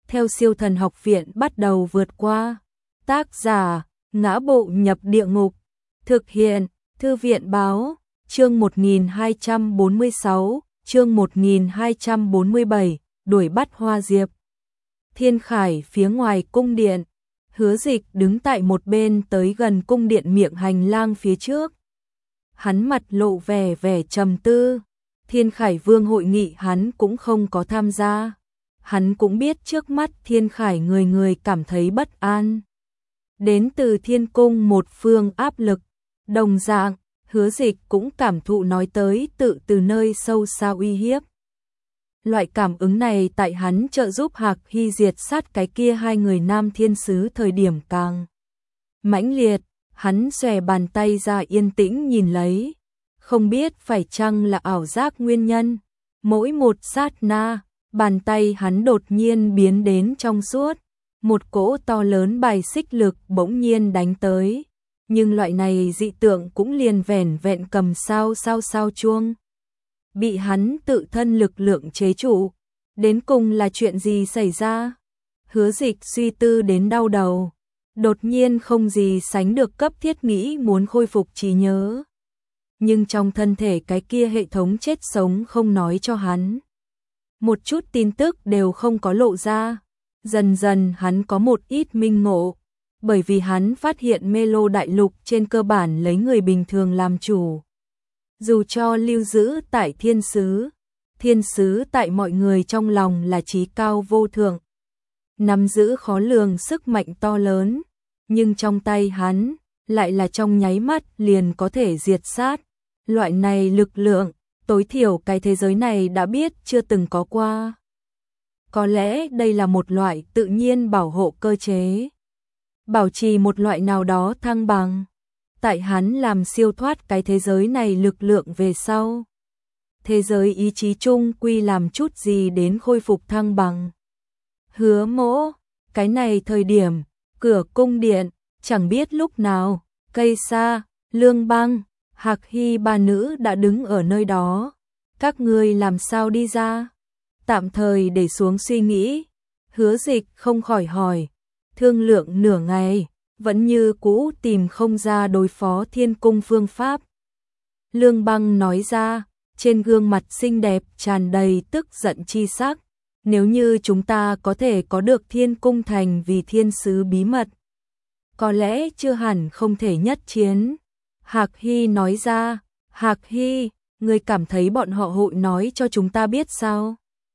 theo Siêu Thần Học Viện bắt đầu vượt qua. Tác giả: Ngã Bộ Nhập Địa Ngục. Thực hiện: Thư viện báo. Chương 1246, chương 1247, đuổi bắt Hoa Diệp. Thiên Khải phía ngoài cung điện, Hứa Dịch đứng tại một bên tới gần cung điện miệng hành lang phía trước. Hắn mặt lộ vẻ trầm tư. Thiên Khải Vương hội nghị hắn cũng không có tham gia. Hắn cũng biết trước mắt Thiên Khải người cảm thấy bất an. Đến từ Thiên Cung một phương áp lực, đồng dạng, Hứa Dịch cũng cảm thụ nói tới tự từ nơi sâu xa uy hiếp. Loại cảm ứng này tại hắn trợ giúp Hạc Hy diệt sát cái kia hai người nam thiên sứ thời điểm càng mãnh liệt. Hắn xòe bàn tay ra yên tĩnh nhìn lấy, không biết phải chăng là ảo giác nguyên nhân. Mỗi một sát na, bàn tay hắn đột nhiên biến đến trong suốt, một cỗ to lớn bài xích lực bỗng nhiên đánh tới. Nhưng loại này dị tượng cũng liền vẻn vẹn cầm sao chuông, bị hắn tự thân lực lượng chế trụ. Đến cùng là chuyện gì xảy ra? Hứa Dịch suy tư đến đau đầu, đột nhiên không gì sánh được cấp thiết nghĩ muốn khôi phục trí nhớ. Nhưng trong thân thể cái kia hệ thống chết sống không nói cho hắn. Một chút tin tức đều không có lộ ra. Dần dần hắn có một ít minh ngộ, bởi vì hắn phát hiện Mê Lô Đại Lục trên cơ bản lấy người bình thường làm chủ. Dù cho lưu giữ tại thiên sứ tại mọi người trong lòng là trí cao vô thượng, nắm giữ khó lường sức mạnh to lớn, nhưng trong tay hắn lại là trong nháy mắt liền có thể diệt sát. Loại này lực lượng, tối thiểu cái thế giới này đã biết chưa từng có qua. Có lẽ đây là một loại tự nhiên bảo hộ cơ chế, bảo trì một loại nào đó thăng bằng. Tại hắn làm siêu thoát cái thế giới này lực lượng về sau, thế giới ý chí chung quy làm chút gì đến khôi phục thăng bằng. Hứa Mỗ, cái này thời điểm, cửa cung điện, chẳng biết lúc nào, Cây Sa, Lương Băng, Hạc Hy ba nữ đã đứng ở nơi đó. Các ngươi làm sao đi ra? Tạm thời để xuống suy nghĩ, Hứa Dịch không khỏi hỏi. Thương lượng nửa ngày, vẫn như cũ tìm không ra đối phó Thiên Cung phương pháp. Lương Băng nói ra, trên gương mặt xinh đẹp tràn đầy tức giận chi sắc. Nếu như chúng ta có thể có được Thiên Cung thành vì thiên sứ bí mật, có lẽ chưa hẳn không thể nhất chiến. Hạc Hy nói ra, Hạc Hy, ngươi cảm thấy bọn họ hội nói cho chúng ta biết sao?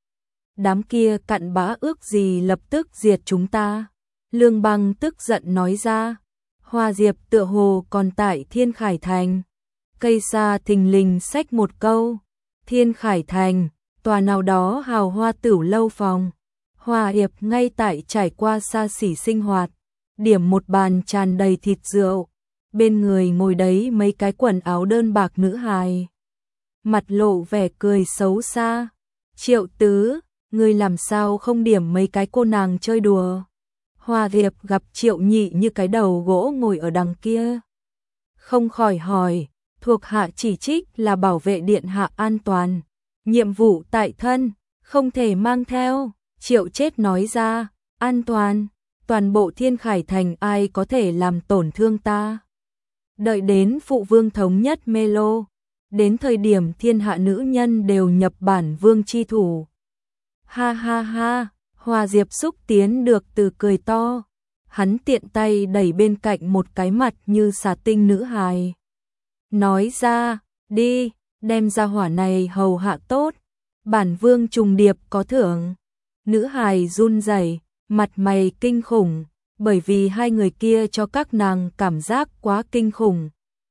Đám kia cặn bã ước gì lập tức diệt chúng ta. Lương Băng tức giận nói ra, Hoa Diệp tựa hồ còn tại Thiên Khải Thành. Cây Sa thình lình xách một câu, Thiên Khải Thành, tòa nào đó hào hoa tửu lâu phòng. Hoa Diệp ngay tại trải qua xa xỉ sinh hoạt, điểm một bàn tràn đầy thịt rượu. Bên người ngồi đấy mấy cái quần áo đơn bạc nữ hài, mặt lộ vẻ cười xấu xa. Triệu Tứ, ngươi làm sao không điểm mấy cái cô nàng chơi đùa? Hoa Diệp gặp Triệu Nhị như cái đầu gỗ ngồi ở đằng kia, không khỏi hỏi, thuộc hạ chỉ trích là bảo vệ điện hạ an toàn, nhiệm vụ tại thân, không thể mang theo. Triệu Chết nói ra, an toàn, toàn bộ Thiên Khải Thành ai có thể làm tổn thương ta. Đợi đến phụ vương thống nhất Mê Lô, đến thời điểm thiên hạ nữ nhân đều nhập bản vương chi thủ. Ha ha ha, Hoa Diệp xúc tiến được từ cười to. Hắn tiện tay đẩy bên cạnh một cái mặt như xà tinh nữ hài, nói ra, đi, đem ra hỏa này hầu hạ tốt, bản vương trùng điệp có thưởng. Nữ hài run rẩy, mặt mày kinh khủng, bởi vì hai người kia cho các nàng cảm giác quá kinh khủng,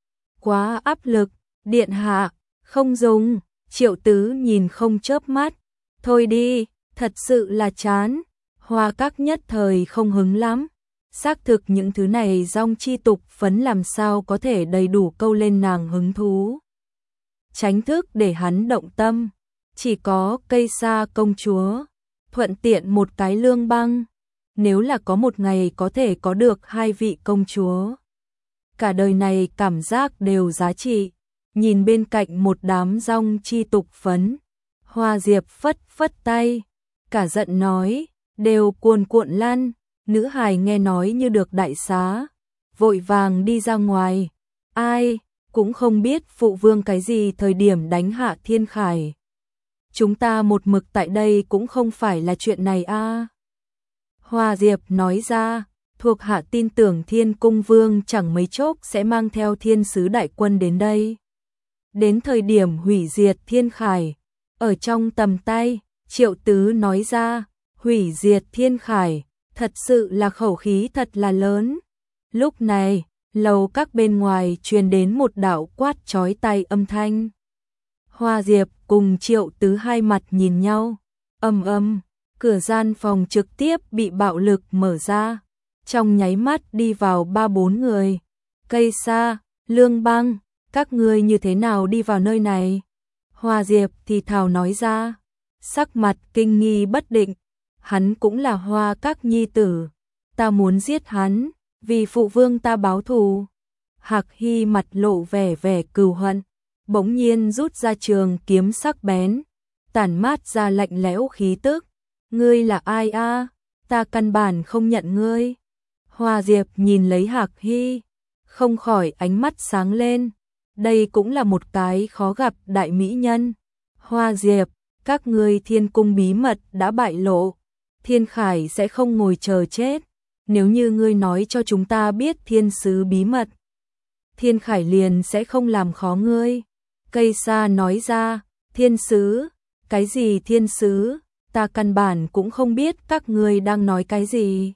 quá áp lực. Điện hạ, không dùng. Triệu Tứ nhìn không chớp mắt, thôi đi, thật sự là chán. Hoa Các nhất thời không hứng lắm. Xác thực những thứ này dong chi tục phấn làm sao có thể đầy đủ câu lên nàng hứng thú. Tránh thức để hắn động tâm, chỉ có Cây Sa công chúa, thuận tiện một cái Lương Băng. Nếu là có một ngày có thể có được hai vị công chúa, cả đời này cảm giác đều giá trị. Nhìn bên cạnh một đám dong chi tục phấn, Hoa Diệp phất phất tay, cả giận nói, đều cuồn cuộn lăn. Nữ hài nghe nói như được đại xá, vội vàng đi ra ngoài. Ai cũng không biết phụ vương cái gì thời điểm đánh hạ Thiên Khải. Chúng ta một mực tại đây cũng không phải là chuyện này a. Hoa Diệp nói ra, thuộc hạ tin tưởng Thiên Cung Vương chẳng mấy chốc sẽ mang theo thiên sứ đại quân đến đây. Đến thời điểm hủy diệt Thiên Khải, ở trong tầm tay. Triệu Tứ nói ra, hủy diệt Thiên Khải, thật sự là khẩu khí thật là lớn. Lúc này, lầu các bên ngoài truyền đến một đạo quát chói tai âm thanh. Hoa Diệp cùng Triệu Tứ hai mặt nhìn nhau, ầm ầm, cửa gian phòng trực tiếp bị bạo lực mở ra. Trong nháy mắt đi vào 3-4 người. Cây Sa, Lương Băng, các ngươi như thế nào đi vào nơi này? Hoa Diệp thì thào nói ra, sắc mặt kinh nghi bất định. Hắn cũng là Hoa các nhi tử, ta muốn giết hắn, vì phụ vương ta báo thù. Hạc Hy mặt lộ vẻ vẻ cừu hận, bỗng nhiên rút ra trường kiếm sắc bén, tản mát ra lạnh lẽo khí tức. Ngươi là ai a? Ta căn bản không nhận ngươi. Hoa Diệp nhìn lấy Hạc Hy, không khỏi ánh mắt sáng lên. Đây cũng là một cái khó gặp đại mỹ nhân. Hoa Diệp, các ngươi Thiên Cung bí mật đã bại lộ, Thiên Khải sẽ không ngồi chờ chết. Nếu như ngươi nói cho chúng ta biết thiên sứ bí mật, Thiên Khải liền sẽ không làm khó ngươi. Cây Sa nói ra, thiên sứ, cái gì thiên sứ, ta căn bản cũng không biết các ngươi đang nói cái gì.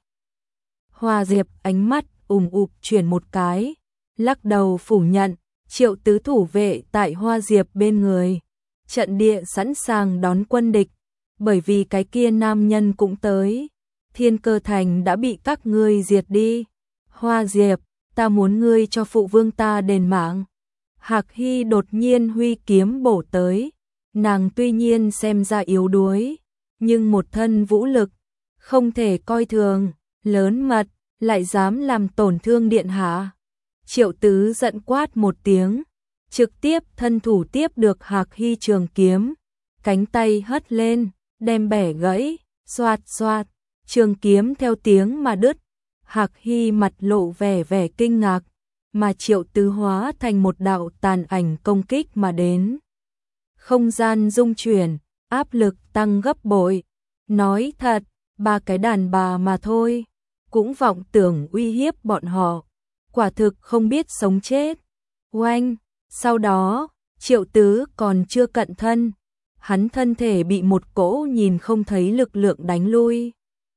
Hoa Diệp ánh mắt ụp chuyển một cái, lắc đầu phủ nhận. Triệu Tứ thủ vệ tại Hoa Diệp bên người, trận địa sẵn sàng đón quân địch, bởi vì cái kia nam nhân cũng tới. Thiên Cơ Thành đã bị các ngươi diệt đi. Hoa Diệp, ta muốn ngươi cho phụ vương ta đền mạng. Hạc Hy đột nhiên huy kiếm bổ tới, nàng tuy nhiên xem ra yếu đuối, nhưng một thân vũ lực, không thể coi thường, lớn mật, lại dám làm tổn thương điện hạ. Triệu Tứ giận quát một tiếng, trực tiếp thân thủ tiếp được Hạc Hy trường kiếm, cánh tay hất lên, đem bẻ gãy, xoạt xoạt, trường kiếm theo tiếng mà đứt. Hạc Hy mặt lộ vẻ vẻ kinh ngạc, mà Triệu Tứ hóa thành một đạo tàn ảnh công kích mà đến. Không gian rung chuyển, áp lực tăng gấp bội. Nói thật, 3 cái đàn bà mà thôi, cũng vọng tưởng uy hiếp bọn họ. Quả thực không biết sống chết. Oanh, sau đó, Triệu Tứ còn chưa cận thân, hắn thân thể bị một cỗ nhìn không thấy lực lượng đánh lui.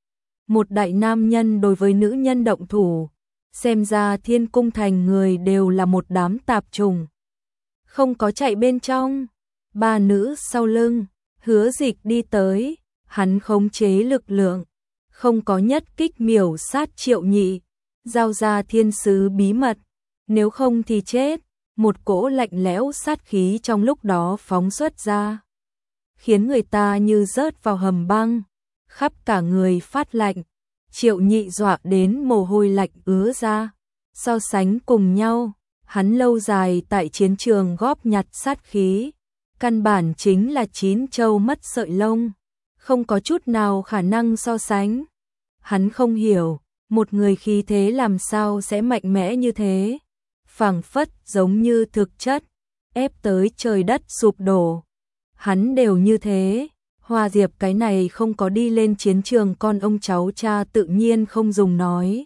Một đại nam nhân đối với nữ nhân động thủ, xem ra Thiên Cung Thành người đều là một đám tạp trùng. Không có chạy bên trong, 3 nữ sau lưng, Hứa Dịch đi tới, hắn khống chế lực lượng, không có nhất kích miểu sát Triệu Nhị, giao ra thiên sứ bí mật, nếu không thì chết. Một cỗ lạnh lẽo sát khí trong lúc đó phóng xuất ra, khiến người ta như rớt vào hầm băng, khắp cả người phát lạnh. Triệu Nhị dọa đến mồ hôi lạnh ứa ra. So sánh cùng nhau, hắn lâu dài tại chiến trường góp nhặt sát khí, căn bản chính là 9 trâu mất sợi lông, không có chút nào khả năng so sánh. Hắn không hiểu, một người khí thế làm sao sẽ mạnh mẽ như thế, phảng phất giống như thực chất, ép tới trời đất sụp đổ. Hắn đều như thế. Hoa Diệp cái này không có đi lên chiến trường con ông cháu cha tự nhiên không dùng nói.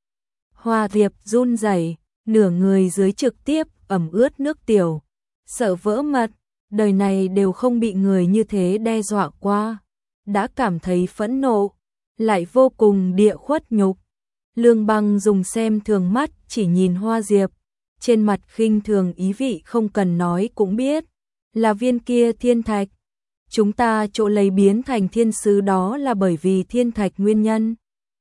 Hoa Diệp run rẩy, nửa người dưới trực tiếp ẩm ướt nước tiểu, sợ vỡ mật, đời này đều không bị người như thế đe dọa qua, đã cảm thấy phẫn nộ, lại vô cùng địa khuất nhục. Lương Băng dùng xem thường mắt chỉ nhìn Hoa Diệp, trên mặt khinh thường ý vị không cần nói cũng biết, là viên kia thiên thạch. Chúng ta chỗ lấy biến thành thiên sứ đó là bởi vì thiên thạch nguyên nhân.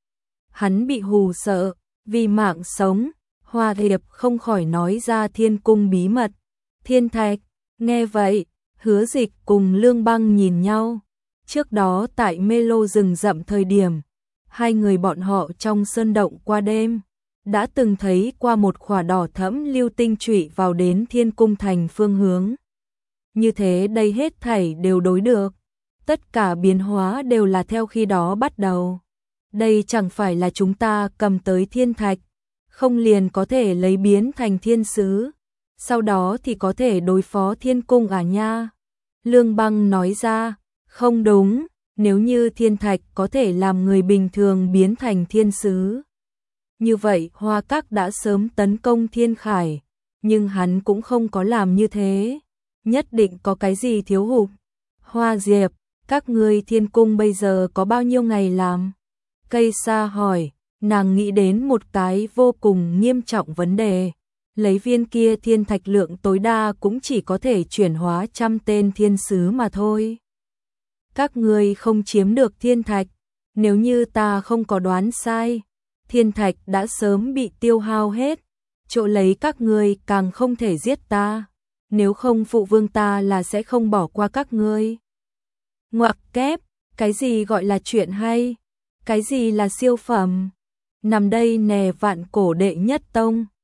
Hắn bị hù sợ, vì mạng sống, Hoa Diệp không khỏi nói ra Thiên Cung bí mật. Thiên thạch, nghe vậy, Hứa Dịch cùng Lương Băng nhìn nhau. Trước đó tại mê lô rừng rậm thời điểm, hai người bọn họ trong sơn động qua đêm, đã từng thấy qua một khỏa đỏ thẫm lưu tinh trụy vào đến Thiên Cung thành phương hướng. Như thế đây hết thảy đều đối được. tất cả biến hóa đều là theo khi đó bắt đầu. Đây chẳng phải là chúng ta cầm tới thiên thạch, không liền có thể lấy biến thành thiên sứ, sau đó thì có thể đối phó thiên cung à nha. Lương Băng nói ra, không đúng, nếu như thiên thạch có thể làm người bình thường biến thành thiên sứ. Như vậy Hoa Các đã sớm tấn công thiên khải, nhưng hắn cũng không có làm như thế. Nhất định có cái gì thiếu hụt. Hoa Diệp, các ngươi thiên cung bây giờ có bao nhiêu ngày làm? Cây Sa hỏi, nàng nghĩ đến một cái vô cùng nghiêm trọng vấn đề. Lấy viên kia thiên thạch lượng tối đa cũng chỉ có thể chuyển hóa 100 tên thiên sứ mà thôi. Các ngươi không chiếm được thiên thạch, nếu như ta không có đoán sai, thiên thạch đã sớm bị tiêu hao hết, chỗ lấy các ngươi càng không thể giết ta, nếu không phụ vương ta là sẽ không bỏ qua các ngươi. Ngoặc kép, cái gì gọi là chuyện hay? Cái gì là siêu phẩm? Nằm đây nè Vạn Cổ đệ nhất tông,